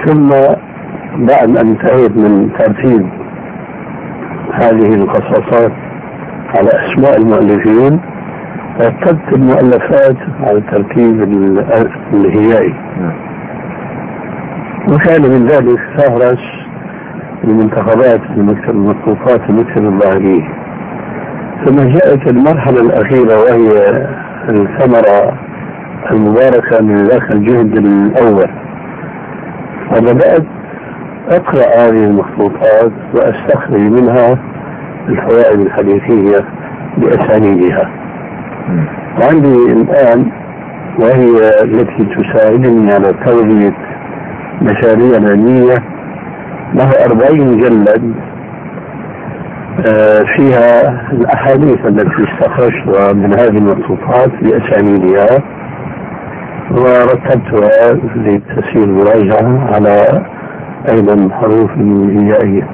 ثم بعد أن انتهيت من ترتيب هذه القصصات على أسماء المؤلفين رتبت المؤلفات على الترتيب الهيائي، وكان من ذلك فهرس المنتخبات المكتب المخطوطات المكتب الظاهري. ثم جاءت المرحلة الأخيرة وهي الثمرة المباركة من ذاك الجهد الأول، وبدأت أقرأ هذه المخطوطات وأستخرج منها الفوائد الحديثية بأسانيدها. وعندي الآن وهي التي تساعدني على توليد مشاريع علمية له 40 مجلد فيها الأحاديث التي استخرجتها من هذه المخطوطات بأسانيدها ورتبتها لتسهيل مراجعة على أيضا حروف هيائية.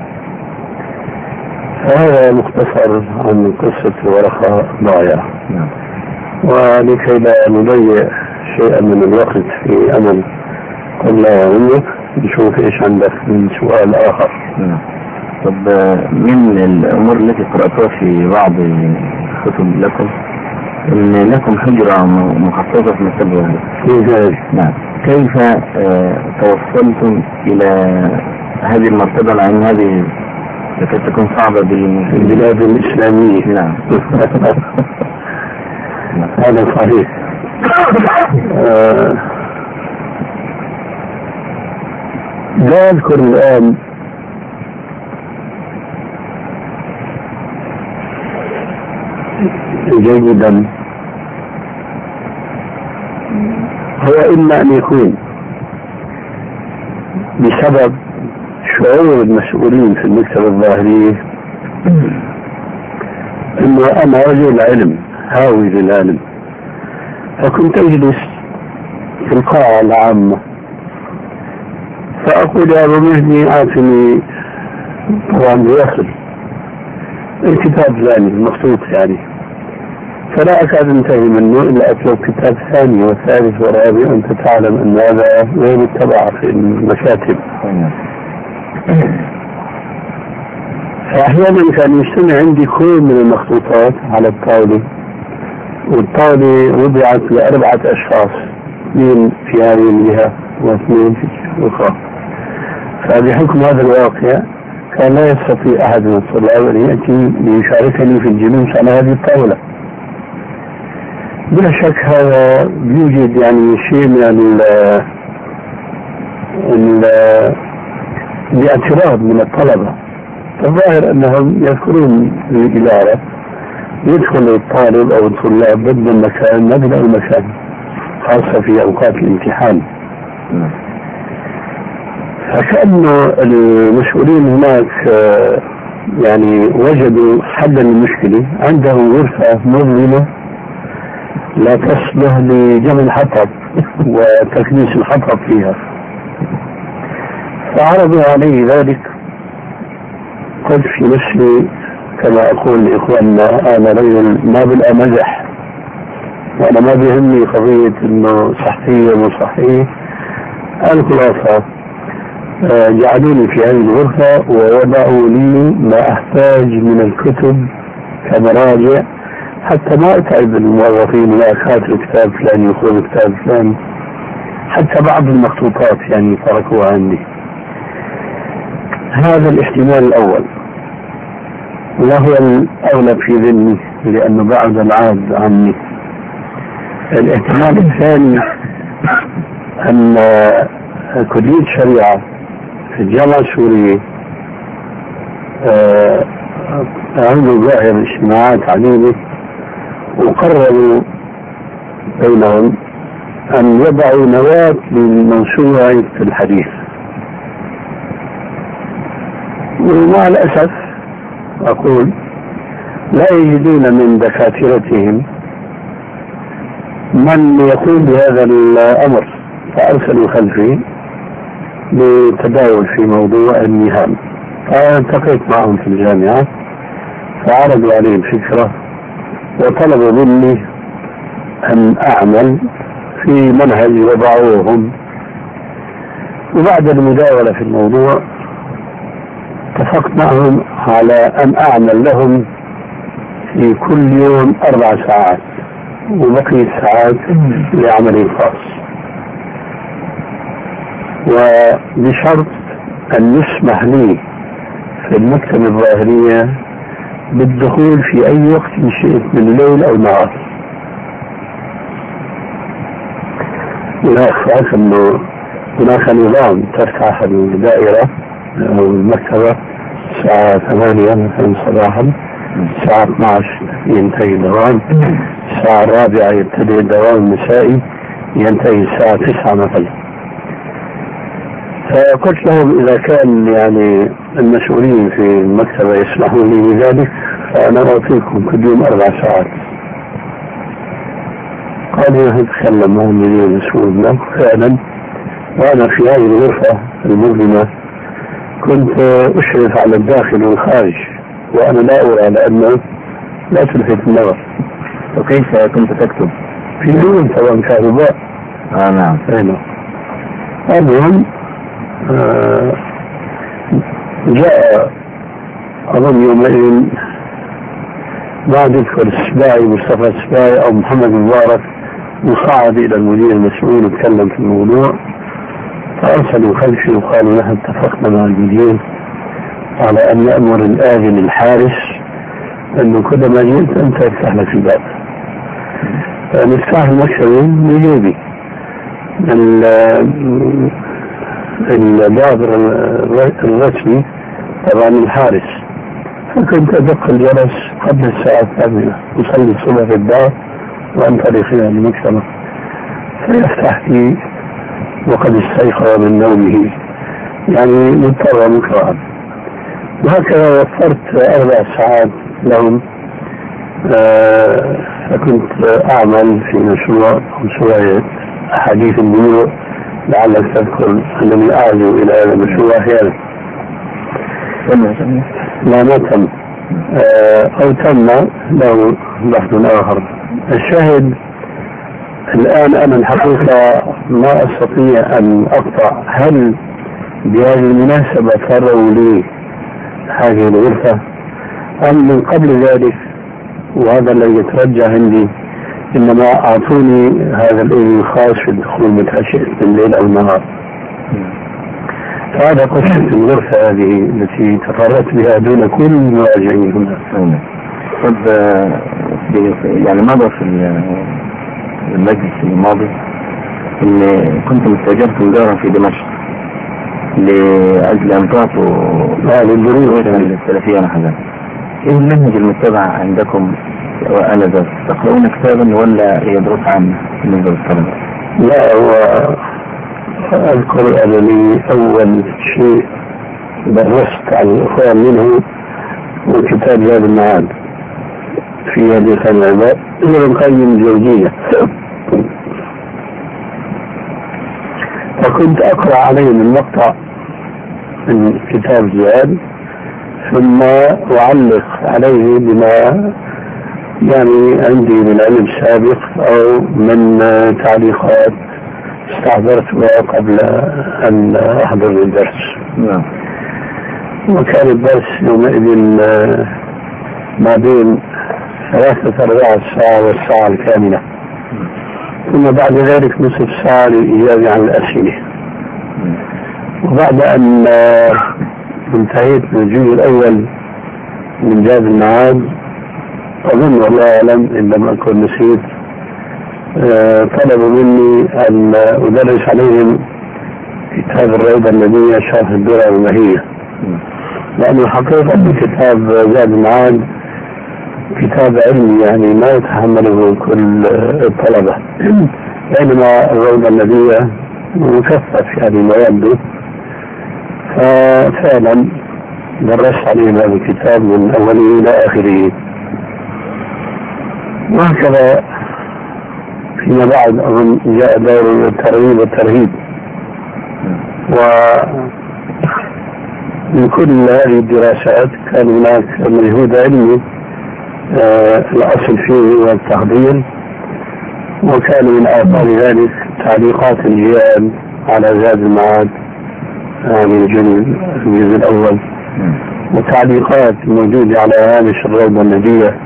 فهذا مختصر عن قصة الورقة ضايعة، ولكي لا نضيع شيئا من الوقت في أمل قل لا يهمك نشوف إيش عندك من سؤال آخر. طب من الأمور التي قرأتها في بعض كتب لكم إن لكم حجرة مخصصة في مكتبة. نعم، كيف توصلتم إلى هذه المرتبة لأن هذه لكي تكون صعبة بالبلاد الإسلامية؟ نعم. هذا صحيح. لا أذكر الآن جيدا، هو إما أن يكون بسبب شعور المسؤولين في المكتب الظاهري إنه أنا رجل علم هاوي للعلم، فكنت أجلس في القاعة العامة فأقول يا أبو مهدي آتني، طبعا بيأخذ الكتاب الثاني المخطوط يعني، فلا أكاد انتهي منه إلا أطلب كتاب ثاني والثالث والرابع. أنت تعلم أن هذا غير متبع في المكاتب. فأحيانا كان يجتمع عندي كل من المخطوطات على الطاولة، والطاولة وضعت ل4 أشخاص، 2 في هذه الجهة و2 في الجهة الأخرى. فبحكم هذا الواقع كان لا يستطيع أحد من الطلاب أن يأتي ليشاركني في الجلوس على هذه الطاولة. بلا شك هذا يوجد يعني شيء من الاعتراض من الطلبة. الظاهر أنهم يذكرون الإدارة يدخل الطالب أو الطلاب ضد المكان مبدأ المكان، خاصة في أوقات الامتحان. فكأنه المسؤولين هناك يعني وجدوا حلا للمشكلة، عندهم غرفة مظلمة لا تصلح لجمع الحطب وتكنيس الحطب فيها، فعرضوا علي ذلك. قلت في نفسي كما أقول لإخواننا أنا رجل ما بالأمزح، وأنا ما بيهمني قضية إنه صحية ومو صحية. الخلاصة جعلوني في هذه الغرفة ووضعوا لي ما أحتاج من الكتب كمراجع حتى ما أتعب الموظفين لا أخاطر كتاب فلان يخوض كتاب فلان، حتى بعض المخطوطات يعني تركوها عندي. هذا الاحتمال الأول وهو الأغلب في ذهني لأنه بعد العاد عني. الاحتمال الثاني أن كلية شريعة في الجامعة السورية عملوا ظاهر اجتماعات عديدة وقرروا بينهم أن يضعوا نواة للموسوعة في الحديث. ومع الأسف أقول لا يجدون من دكاترتهم من يقوم بهذا الأمر، فأرسلوا خلفي لتداول في موضوع المهام. فالتقيت معهم في الجامعة فعرضوا علي الفكرة وطلبوا مني أن أعمل في منهج وضعوهم وبعد المداولة في الموضوع اتفقت معهم على أن أعمل لهم في كل يوم 4 ساعات وبقية ساعات لعملي الخاص، وبشرط أن يسمح لي في المكتبة الظاهرية بالدخول في أي وقت شئت من الليل أو النهار. لا أخفاك أنه هناك نظام تفتح الدائرة أو المكتبة الساعة 8 مثلا صباحا، الساعة 12 ينتهي الدوام، الساعة 4 يبتدئ الدوام المسائي ينتهي الساعة 9 مثلا. فقلت لهم إذا كان يعني المسؤولين في المكتبة يسمحون لي بذلك فأنا أعطيكم كل يوم 4 ساعات. قالوا نتكلم مع المدير المسؤول له فعلا. وأنا في هذه الغرفة المظلمة كنت أشرف على الداخل والخارج وأنا لا أرى لأنه لا تلفت النظر. وكيف كنت تكتب؟ في دون طبعا كهرباء. نعم. المهم جاء أظن يومئذ ما أذكر السباعي مصطفى السباعي أو محمد مبارك وصعد إلى المدير المسؤول وتكلم في الموضوع، فأرسلوا خلفي وقالوا نحن اتفقنا مع المدير على أن نأمر الآذن الحارس أنه كلما جئت أنت افتح لك الباب. فنفتح المكتبة من جيبي الباب الرسمي طبعا الحارس، فكنت أدق الجرس قبل الساعة 8 أصلي الصبح في الدار وأنطلق إلى المكتبة فيفتح لي وقد استيقظ من نومه، يعني مضطر مكرها. وهكذا وفرت 4 ساعات لهم. فكنت أعمل في مشروع أحاديث البيوع، لعلك تذكر أنني أعزو إلى هذا المشروع أحيانا. لا ما تم أو تم له بحث آخر. الشاهد الآن أنا الحقيقة ما أستطيع أن أقطع هل بهذه المناسبة فروا لي هذه الغرفة أم من قبل ذلك، وهذا الذي يترجى عندي، إنما أعطوني هذا الإذن الخاص في الدخول متى شئت الليل أو النهار. فهذا قصة الغرفة هذه التي تفردت بها دون كل المراجعين هنا. طب يعني ماذا في المجلس الماضي إن كنت مستجبت مدارا في دمشق لأجل أن تعطوا للدروس الثلاثية نحن. إيه المنهج المتبع عندكم وأنا تقرؤون كتابا ولا هي دروس عامة بالنسبة للطلبة؟ لا، هو أذكر أنني أول شيء درست على الإخوان منه وكتاب زاد المعاد في هذه العباد ابن القيم الجوزية، فكنت أقرأ عليهم المقطع من كتاب زاد ثم أعلق عليه بما يعني عندي من علم سابق أو من تعليقات استحضرتها قبل أن أحضر الدرس. وكان الدرس يومئذ ما بين 3-4 ساعة والساعة الكاملة، ثم بعد ذلك نصف ساعة للإجابة عن الأسئلة. وبعد أن انتهيت من الجزء الأول من زاد المعاد أظن والله أعلم إن لم أكن نسيت طلبوا مني أن أدرس عليهم كتاب الروضة النبوية شرح الدرر المهية، لأن الحقيقة كتاب زاد المعاد كتاب علمي يعني ما يتحمله كل الطلبة، بينما الروضة النبوية مكثف يعني مواد. ففعلا درست عليهم هذا الكتاب من أوله إلى آخره. وهكذا فيما بعد أظن جاء دور الترغيب والترهيب، ومن كل هذه الدراسات كان هناك مجهود علمي الأصل فيه هو التحضير، وكان من آثار ذلك تعليقات الجيال على زاد المعاد يعني الجزء الأول، وتعليقات موجودة على هامش الروضة النبية،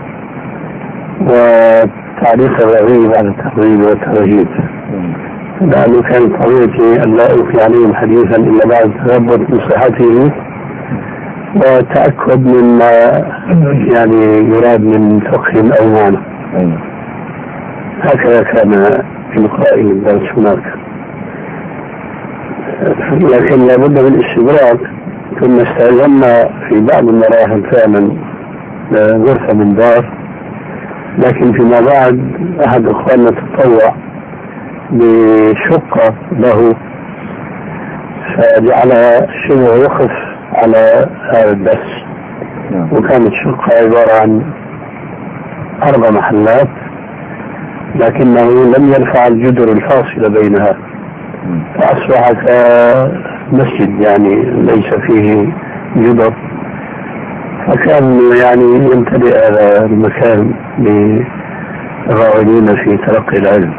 وتعليق الرغيب على الترغيب والترهيب، لأنه كان طبيعتي أن لا ألقي عليهم حديثا إلا بعد تثبت من صحته وتأكد مما يعني يراد من فقه أو معنى. هكذا كان إلقائي الدرس هناك، لكن لابد من الاستدراك. ثم استأذنا في بعض المراحل فعلا غرفة من دار، لكن فيما بعد أحد أخواننا تطوع بشقة له فجعل شبه وقف على هذا الدرس، وكانت الشقة عبارة عن 4 محلات، لكنه لم يرفع الجدر الفاصلة بينها، فأصبح كمسجد يعني ليس فيه جدر، فكان يعني يمتلئ هذا المكان بالراغبين في تلقي العلم.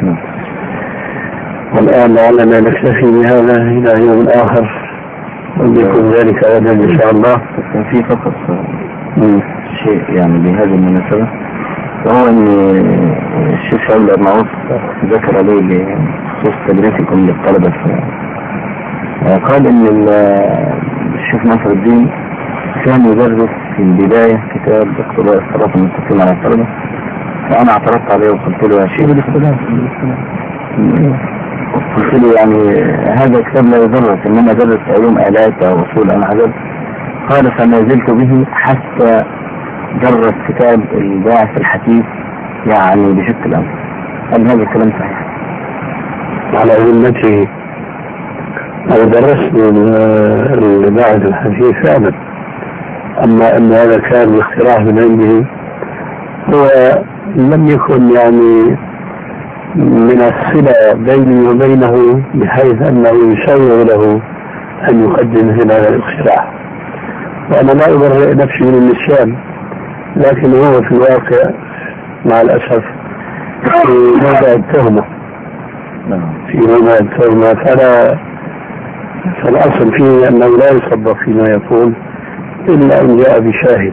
والآن لعلنا نكتفي بهذا إلى يوم آخر، ويكون ذلك غدا إن شاء الله. في فقط شيء يعني بهذه المناسبة، وهو أن الشيخ شاول المعروف ذكر لي بخصوص تدريسكم للطلبة، قال أن الشيخ ناصر الدين كان يدرس في البداية كتاب اقتضاء الصراط المستقيم على الطلبة، فأنا اعترضت عليه وقلت له يا شيخ، قلت له يعني هذا الكتاب لا يدرس، إنما درس علوم آلات أو أصول أنا حاجات. قال فما زلت به حتى درس كتاب الباعث الحديث يعني بشق الأمر. هل هذا الكلام صحيح؟ على ذمته أو درست الباعث الحديث فعلا، أما أن هذا كان باختراع من عنده، هو لم يكن يعني من الصلة بيني وبينه بحيث أنه يسوغ له أن يقدم هذا الاختراع، وأنا لا أبرئ نفسي من النسيان، لكن هو في الواقع مع الأسف في موضع التهمة، فالأصل فيه أنه لا يصدق فيما يقول إلا أن جاء بشاهد.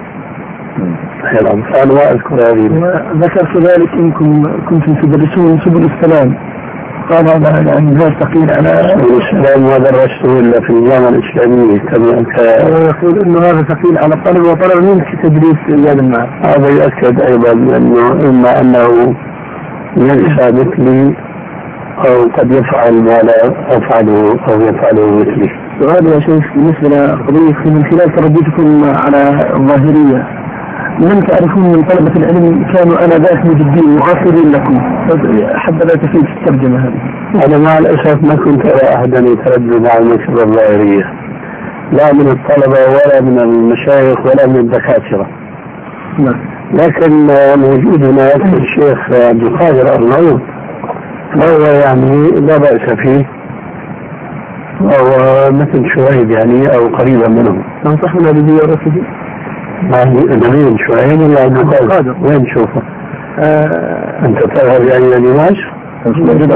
أنا ما أذكر هذه. ذكرت ذلك إنكم كنتم تدرسون سبل السلام، قال هذا يعني هذا ثقيل على سبل السلام، ما درسته إلا في الجامعة الإسلامية كما يقول إنه هذا ثقيل على الطلب، وطلب منك تدريس رياض المعارف. هذا يؤكد أيضا أنه إما أنه ينسى مثلي أو قد يفعل ما لا أفعله أو يفعله مثلي. سؤال يا شيخ بالنسبة لقضية من خلال ترددكم على الظاهرية، من تعرفون من طلبة العلم كانوا آنذاك مجدين مغافرين لكم، حتى لا تفيد في الترجمة هذه. أنا مع الأسف ما كنت أرى أحدا يتردد على مثل الظاهرية، لا من الطلبة ولا من المشايخ ولا من الدكاترة. لكن موجود هناك الشيخ عبد القادر أرناؤوط، وهو يعني لا بأس فيه، وهو مثل شعيب يعني أو قريبا منه. تنصحنا بزيارته؟ نبيل شعيب ولا عبد القادر؟ وين تشوفه؟ أنت تذهب يعني لدمشق؟ مش موجود.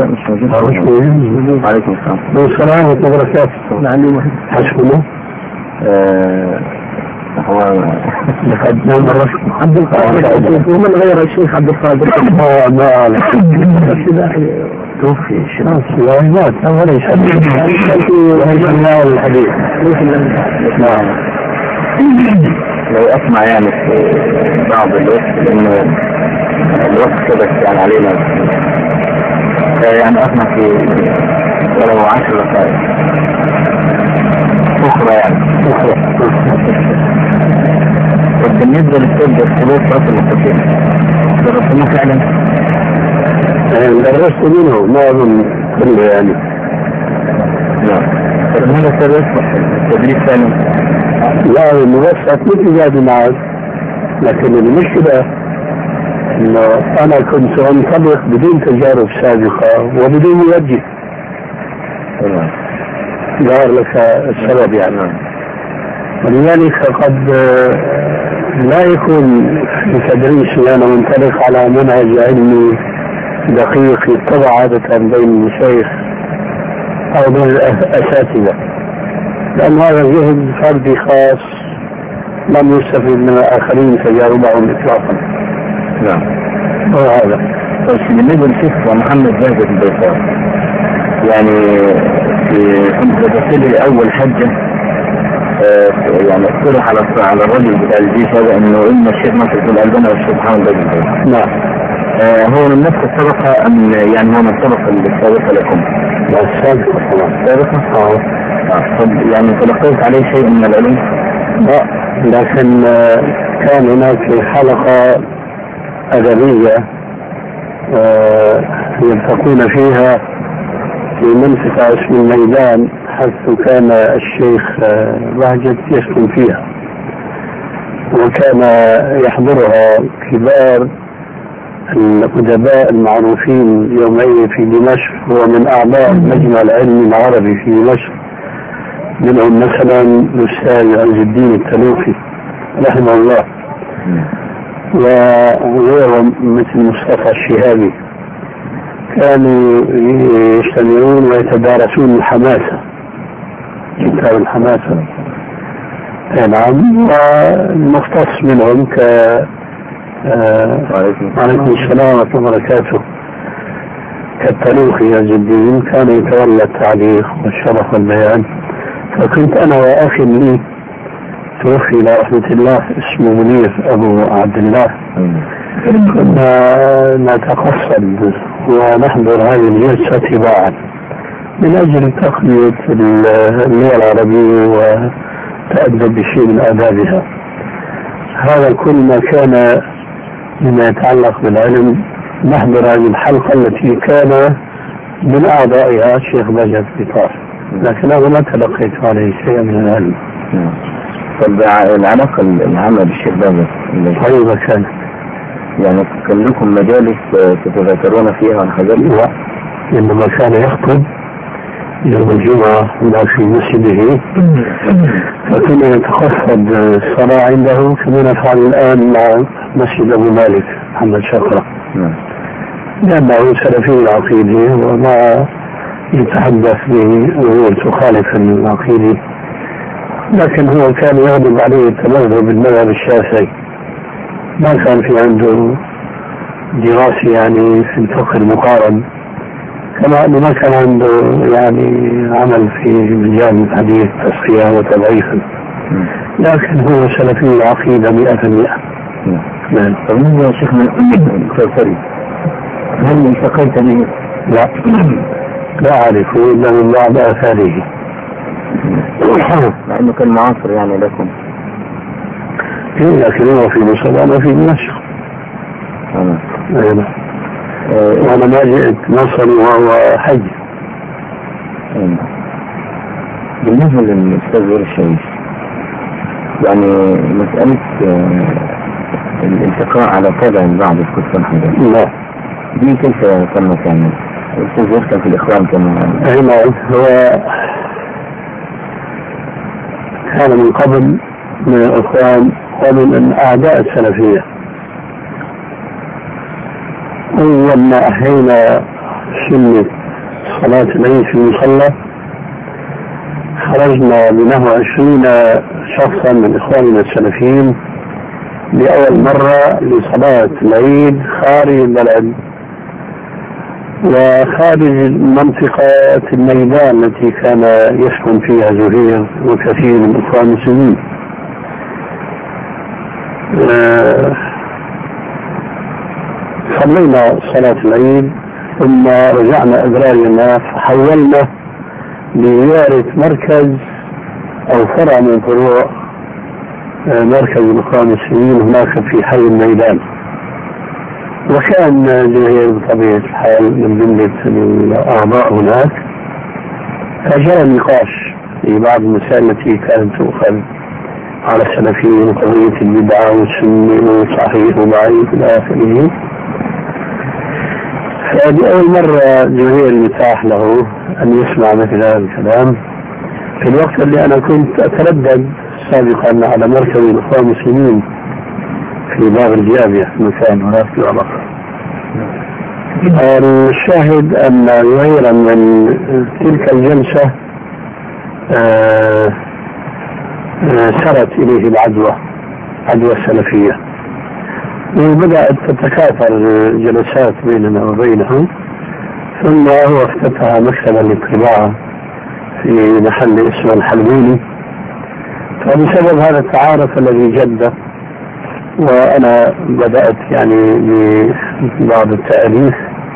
عليكم السلام. والسلام ورحمة الله وبركاته. حسبنا. هو لقد نام الرشد عبد القادر، ومن غير الشيخ عبد القادر ما توفي الشيخ مات وليس الحديث. نعم. لو أسمع يعني في بعض الوقت إنه الوقت كده يعني علينا، يعني أسمع في ولو 10 دقائق أخرى يعني. بالنسبة للطب الخلوط صوت المستقيم درستموه فعلا؟ درست منه ما أظن كله يعني. لا هذا التدريس فعلا؟ لا المبسط مثل هذا معك، لكن المشكلة انه انا كنت انطلق بدون تجارب سابقة وبدون موجه. ظهر لك السبب يعني. ولذلك قد لا يكون في تدريسي انا منطلق على منهج علمي دقيق يتبع عادة بين المشايخ أو من الأساتذة، لأن هذا جهد فردي خاص لم يستفيد من الآخرين تجاربهم إطلاقا. نعم. وهذا بس بالنسبة للشيخ محمد بهجت البيطار، يعني كنت بتصل أول حجة يعني اقترح على الرجل بتاع الجيش هذا انه ان الشيخ ناصر بن الألباني والشيخ محمد بهجت البيطار. نعم. هو من نفس الطبقة أم يعني هو من الطبقة السابقة لكم؟ السابقة طبعا. السابقة؟ طب يعني تلقيت عليه شيء من العلوم؟ لا، لكن كان هناك حلقة أدبية يلتقون فيها في منطقة اسم الميدان، حيث كان الشيخ بهجت يسكن فيها، وكان يحضرها كبار الأدباء المعروفين يومئذ في دمشق، هو من أعضاء المجمع العلمي العربي في دمشق، منهم مثلا الأستاذ عز الدين التلوفي رحمه الله، وغيرهم مثل مصطفى الشهابي. كانوا يجتمعون ويتدارسون الحماسة، كتاب الحماسة. نعم. والمختص منهم عليكم السلام ورحمة الله وبركاته كالتلوخي عز الدين كان يتولى التعليق والشرح والبيان. فكنت أنا وأخي لي توفي إلى رحمة الله اسمه منير أبو عبد الله، كنا نتقصد ونحضر هذه الجلسة تباعا من أجل تقوية اللغة العربية وتأدب بشيء من آدابها. هذا كل ما كان مما يتعلق بالعلم. نحضر هذه الحلقة التي كان من أعضائها الشيخ بهجت البيطار، لكن أنا ما تلقيت عليه شيئا من العلم. طب العلاقة العامة بالشيخ بهجت طيبة كانت، يعني كان لكم مجالس تتذكرون فيها الحاجات؟ لا، إنما كان يخطب يوم الجمعة في مسجده، فكنا نتخفض الصلاة عنده كما نفعل الآن مع مسجد أبو مالك محمد شقرة، لأنه سلفي العقيدة وما يتحدث بأمور تخالف العقيدة، لكن هو كان يغضب عليه التمذهب بالمذهب الشافعي، ما كان في عنده دراسة يعني في الفقه المقارن، كما أنه ما كان عنده يعني عمل في مجال الحديث تصفية وتضعيفا، لكن هو سلفي العقيدة 100%. نعم. طيب يا شيخ من الكوثري هل التقيت به؟ لا أعرفه إلا من بعض آثاره، مع أنه كان معاصر يعني لكم. لكن هو في مصر وأنا في دمشق. وأنا ما جئت مصر وهو حج. بالنسبة للأستاذ زور الشريف، يعني مسألة الالتقاء على تابع بعض الكتب الحديث، لا دي كيف تمت؟ يعني الأستاذ زور كان في الإخوان كمان. نعم، هو كان من قبل من الإخوان ومن أعداء السلفية. أول ما أحيينا سنة صلاة العيد في المصلى خرجنا بنحو 20 شخصا من إخواننا السلفيين لأول مرة لصلاة العيد خارج البلد وخارج منطقة الميدان التي كان يسكن فيها زهير وكثير من إخوان المسلمين. صلينا صلاة العيد ثم رجعنا أدراجنا فحولنا لزيارة مركز أو فرع من فروع مركز الإخوان المسلمين هناك في حي الميدان، وكان زهير بطبيعة الحال من جملة الأعضاء هناك، فجرى النقاش في بعض المسائل التي كانت تؤخذ على السلفيين، قضية البدعة والسنة وصحيح وضعيف إلى آخره. فهذه أول مرة زهير يتاح له أن يسمع مثل هذا الكلام في الوقت اللي أنا كنت أتردد سابقا على مركز الإخوان المسلمين في باب الجامعة في مكان هناك في العراق. الشاهد أن غيرا من تلك الجلسة سرت إليه العدوى السلفية، وبدأت تتكاثر الجلسات بيننا وبينه، ثم هو افتتح مكتبا للطباعة في محل اسمه الحلويني. فبسبب هذا التعارف الذي جد، وأنا بدأت يعني ببعض التأليف،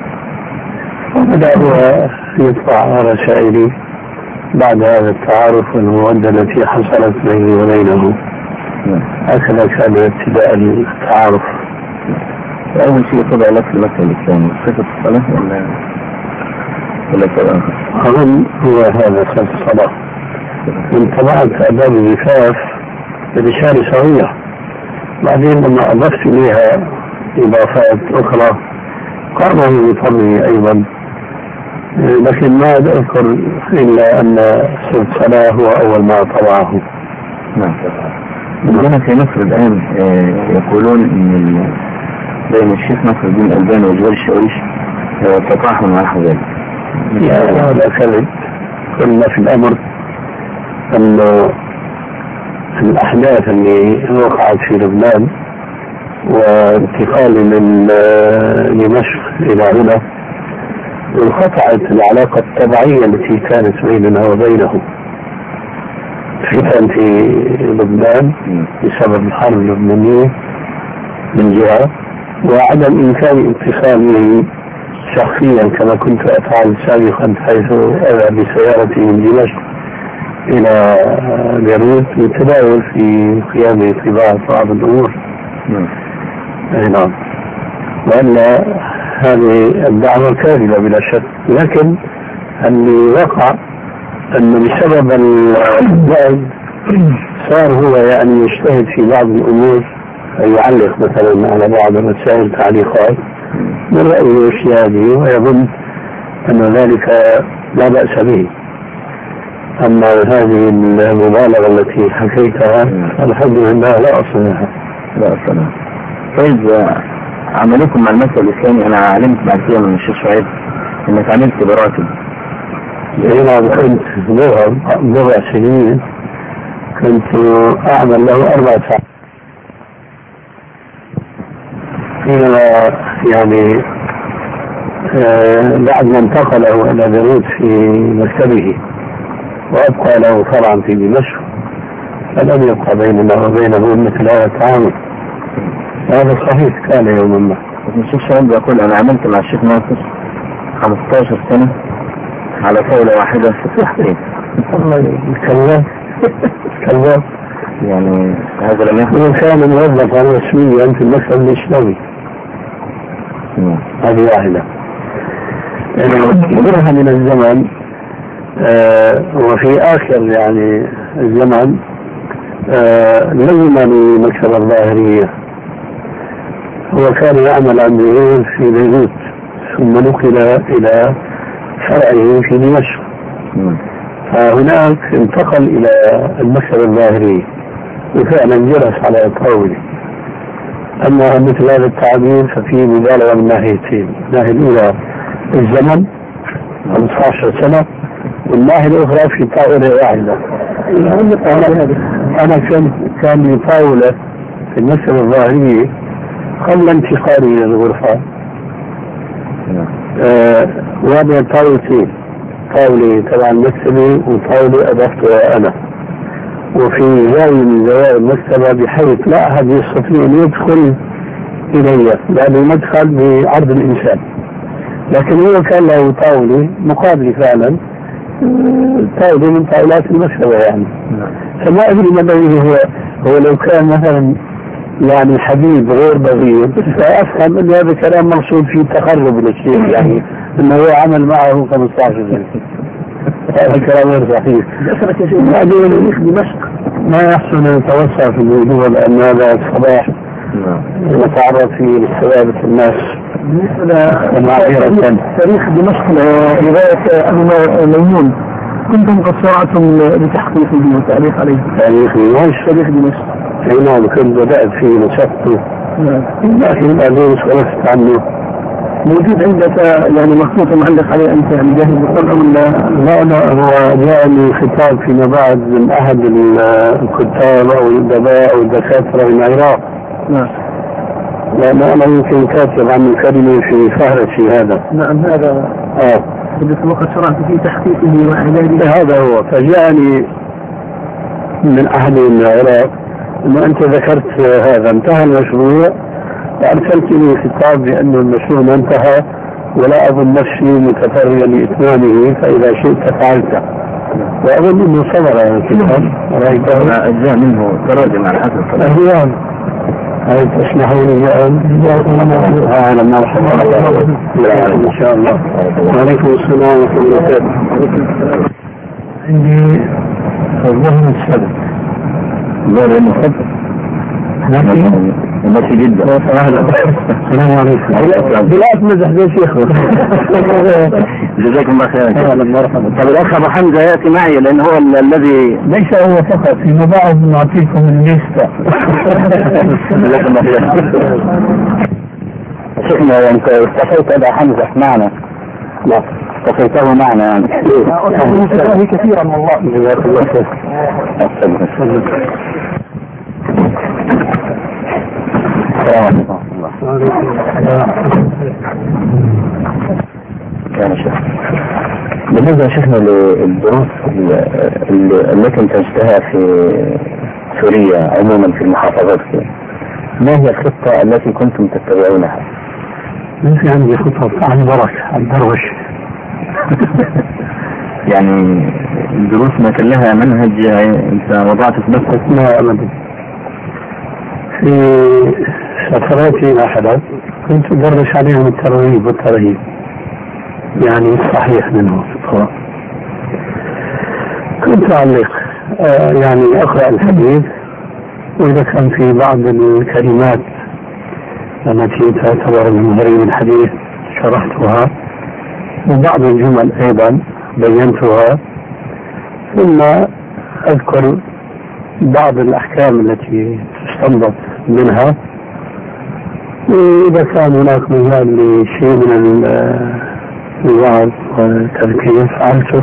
وبدأ هو يطبع رسائلي بعد هذا التعارف والمودة التي حصلت بيني وبينه. هكذا كان ابتداء التعارف. أول شيء طبع لك في المكتب الثاني صفة الصلاة ولا طبعا؟ أظن هو هذا صفة الصلاة. من طبعت أباب الزفاف برسالة صغيرة، بعدين لما أضفت إليها إضافات أخرى قاموا بطبعه أيضا، لكن ما أذكر إلا أن صفة الصلاة هو أول ما طبعه. نعم. عندنا في مصر الآن يقولون إن بين الشيخ نصر الدين الألباني والجوال الشاويش تطاحن مع ذلك. هذا كذب. كنا في الأمر أن الأحداث اللي وقعت في لبنان وانتقال من دمشق إلى هنا انقطعت العلاقة الطبيعية التي كانت بيننا وبينه. فتن في لبنان بسبب الحرب اللبنانية من جهة، وعدم إمكان اتصاله شخصيا كما كنت أفعل سابقا، حيث أذهب بسيارتي من دمشق إلى بيروت للتداول في قيام طباعة بعض الأمور. نعم. وأن هذه الدعوة كاذبة بلا شك، لكن اللي وقع أنه بسبب البعد صار هو يعني يجتهد في بعض الأمور، يعلق مثلا على بعض الرسائل تعليقات من رأيه اجتهاده ويظن أن ذلك لا بأس به. أما هذه المبالغة التي حكيتها الحمد لله لا أصل لها. طيب عملكم مع المكتب الإسلامي، أنا علمت بعد كده من الشيخ شعيب أنك عملت براتب. هنا كنت بضع سنين كنت أعمل له 4 ساعات. حينما يعني بعد ما انتقله إلى بيروت في مكتبه وأبقى له فرعا في دمشق، فلم يبقى بيننا وبينه مثل هذا التعامل. هذا صحيح كان يوما ما. الشيخ شعيب يقول أنا عملت مع الشيخ ناصر 15 سنة على طاولة واحدة في التحقيق. كذاب. يعني هذا لم يحصل. كان موظفا رسميا في المكتب الإسلامي. هذه واحدة. غيرها من الزمن وفي آخر يعني الزمن لزمني مكتب الظاهرية. هو كان يعمل عندي في بيروت ثم نقل إلى فرعه في دمشق، فهناك انتقل إلى المكتب الظاهري وفعلا جلس على طاولة. أما مثل هذا التعبير ففيه مبالغة من ناحيتين، الناحية الأولى الزمن 15 سنة، والناحية الأخرى في طاولة واحدة. أنا كان لي طاولة في المكتب الظاهري قبل انتقالي إلى الغرفة، وهذه طاولتين، طاولة تبع المكتبة وطاولة أضفتها أنا، وفي زاوية من زوايا المكتبة بحيث لا أحد يستطيع أن يدخل إلي، لأن المدخل بعرض الإنسان. لكن هو كان له طاولة مقابلة فعلا، طاولة من طاولات المكتبة يعني. فما أدري ما بيه هو لو كان مثلا يعني حبيب غير بغيض فأفهم أن هذا كلام مقصود فيه تقرب للشيء، يعني أنه هو عمل معه 15 سنة. هذا كلام غير صحيح. بعدين دمشق ما يحسن أن يتوسع في الموضوع، لأن هذا الصباح نتعرض فيه لاستجابة الناس. تاريخ دمشق لغاية أبو ميمون كنتم قد شرعتم لتحقيقه والتعليق عليه. تاريخ دمشق نعم كنت بدأت فيه نشطه، لكن بعدين سولفت عنه موجود عندك يعني مخطوط معلق عليه أنت يعني جاهز بالطبع ولا؟ لا هو جاءني خطاب فيما بعد من أحد الكتاب أو الأدباء أو الدكاترة من العراق. نعم. لأن أنا يمكن كاتب عن الكلمة في فهرسي هذا. نعم هذا. بدك وقت شرعت في تحقيقه وإعداده. هذا هو. فجاءني من أحد من العراق إنه أنت ذكرت هذا انتهى المشروع، وأرسلت لي خطاب بأن المشروع ما انتهى ولا أظن نفسي متفرغا لإتمامه، فإذا شئت فعلت. وأظن أنه صبر على الكتاب. أجزاء منه تراجم على حسب أهلا. هل تسمحوا لي أهلا مرحبا إن شاء الله. وعليكم السلام ورحمة الله وبركاته. عندي الظهر السبت غير المفضل ماشي جدا. السلام عليكم. بلا أتمزح زي شيخ. جزاكم الله خيرا. أهلا مرحبا. طب الأخ أبو حمزة يأتي معي لأن هو الذي ليس هو فقط، فيما بعد نعطيكم الليستة. جزاكم الله خيرا. شيخنا أنت استفيت أبا حمزة معنا؟ لا استفيته معنا يعني. أستفيته كثيرا والله. جزاك الله خير. كان شيخ بالنسبة شيخنا للدروس التي انتجتها في سوريا عموما في المحافظات، ما هي الخطة التي كنتم تتبعونها؟ ما في عندي خطة عن بركة عن دروش. يعني الدروس ما كان لها منهج انت وضعت في نفسك؟ لا أبدا. في سفراتي إلى حلب كنت أدرس عليهم الترغيب والترهيب، يعني الصحيح منه. كنت أعلق يعني أقرأ الحديث، وإذا كان في بعض الكلمات التي تعتبر من غريب الحديث شرحتها، وبعض الجمل أيضا بينتها، ثم أذكر بعض الأحكام التي تستنبط منها، وإذا كان هناك مجال لشيء من الوعظ والتذكير فعلته.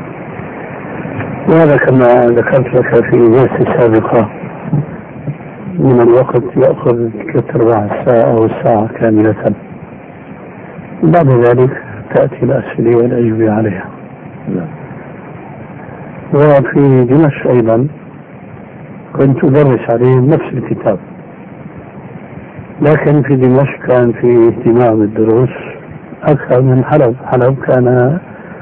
وهذا كما ذكرت لك في جلسة سابقة من الوقت يأخذ 3/4 ساعة أو الساعة كاملة. بعد ذلك تأتي الأسئلة والأجوبة عليها. وفي دمشق أيضا كنت أدرس عليهم نفس الكتاب، لكن في دمشق كان في اهتمام الدروس أكثر من حلب. حلب كان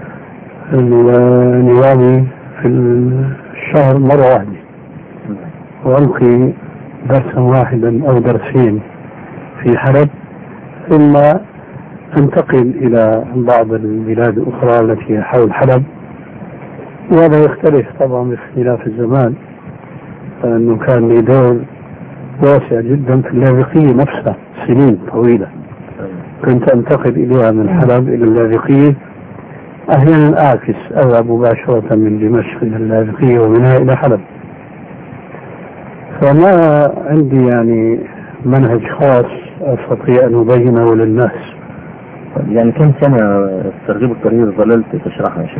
نظامي في الشهر مرة واحدة، وألقي درسا واحدا أو درسين في حلب، ثم أنتقل إلى بعض البلاد الأخرى التي حول حلب. وهذا يختلف طبعا باختلاف الزمان، فإنه كان لي دور واسع جدا في اللاذقية نفسها سنين طويلة. كنت أنتقل إليها من حلب إلى اللاذقية، أحيانا أعكس أذهب مباشرة من دمشق إلى اللاذقية ومنها إلى حلب. فما عندي يعني منهج خاص أستطيع أن أبينه للناس. يعني كم سنة الترغيب والترهيب ظللت تشرحها يا شيخ؟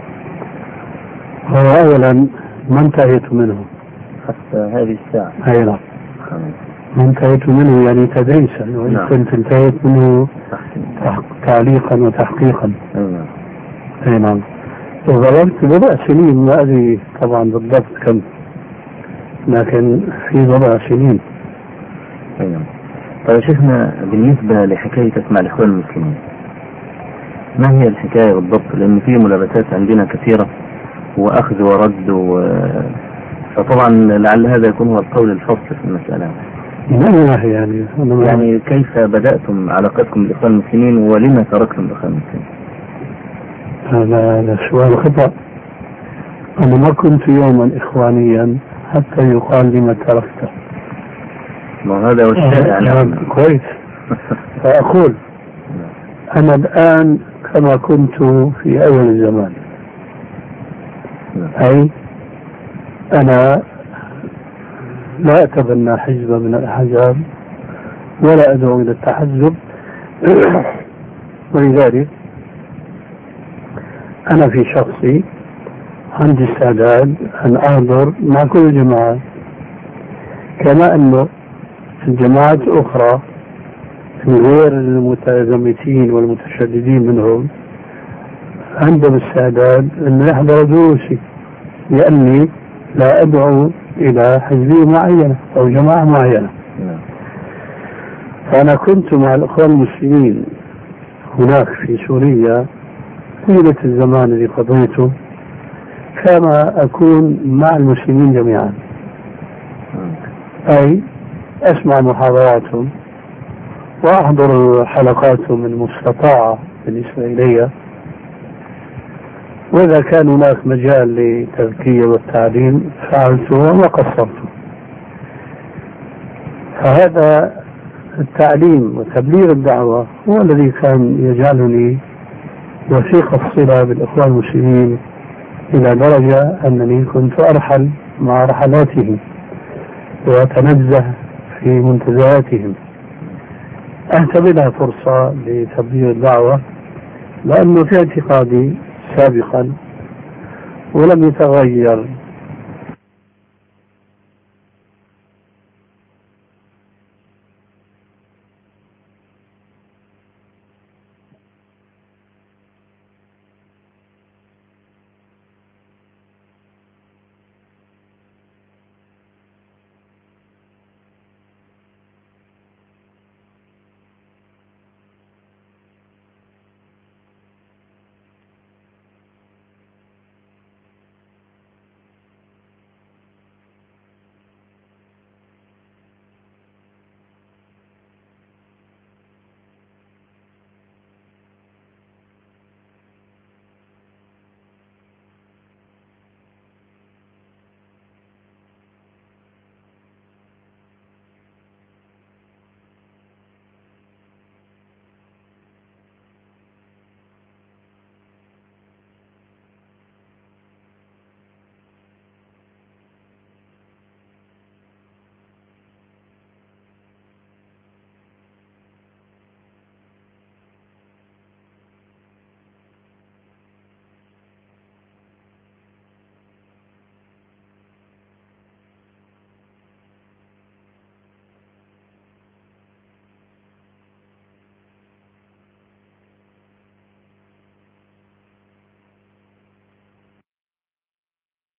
هو أولا ما انتهيت منه حتى هذه الساعة. أي نعم، ما انتهيت منه يعني تدريسا، وإن كنت انتهيت منه تعليقا وتحقيقا. أي نعم. وظللت بضع سنين، ما أدري طبعا بالضبط كم، لكن في بضع سنين. أيوة. طيب شيخنا بالنسبة لحكايتك مع الإخوان المسلمين، ما هي الحكاية بالضبط؟ لأن في ملابسات عندنا كثيرة وأخذ ورد فطبعا لعل هذا يكون هو القول الفصل في المسألة. يعني كيف بدأتم علاقتكم بالإخوان المسلمين ولما تركتم الإخوان المسلمين؟ هذا سؤال خطأ. أنا ما كنت يوما إخوانيا حتى يقال لما تركته. ما هذا هو الشائع. كويس. فأقول أنا الآن كما كنت في أول الزمان، أي أنا لا أتبنى حزب من الأحزاب ولا أدعو إلى التحزب، ولذلك أنا في شخصي عندي استعداد أن أحضر مع كل الجماعات، كما أنه الجماعات الأخرى غير المتزمتين والمتشددين منهم عندهم استعداد أن يحضر دروسي، لأني لا أدعو إلى حزبية معينة أو جماعة معينة. فأنا كنت مع الأخوان المسلمين هناك في سوريا طيلة الزمان الذي قضيته كما أكون مع المسلمين جميعا، أي أسمع محاضراتهم وأحضر حلقاتهم المستطاعة بالنسبة إلي، وإذا كان هناك مجال للتذكير والتعليم فعلته وما قصرته. فهذا التعليم وتبليغ الدعوة هو الذي كان يجعلني وثيق الصلة بالإخوان المسلمين إلى درجة أنني كنت أرحل مع رحلاتهم وأتنزه في منتزهاتهم، أعتبرها فرصة لتبليغ الدعوة، لأنه في اعتقادي سابقا ولم يتغير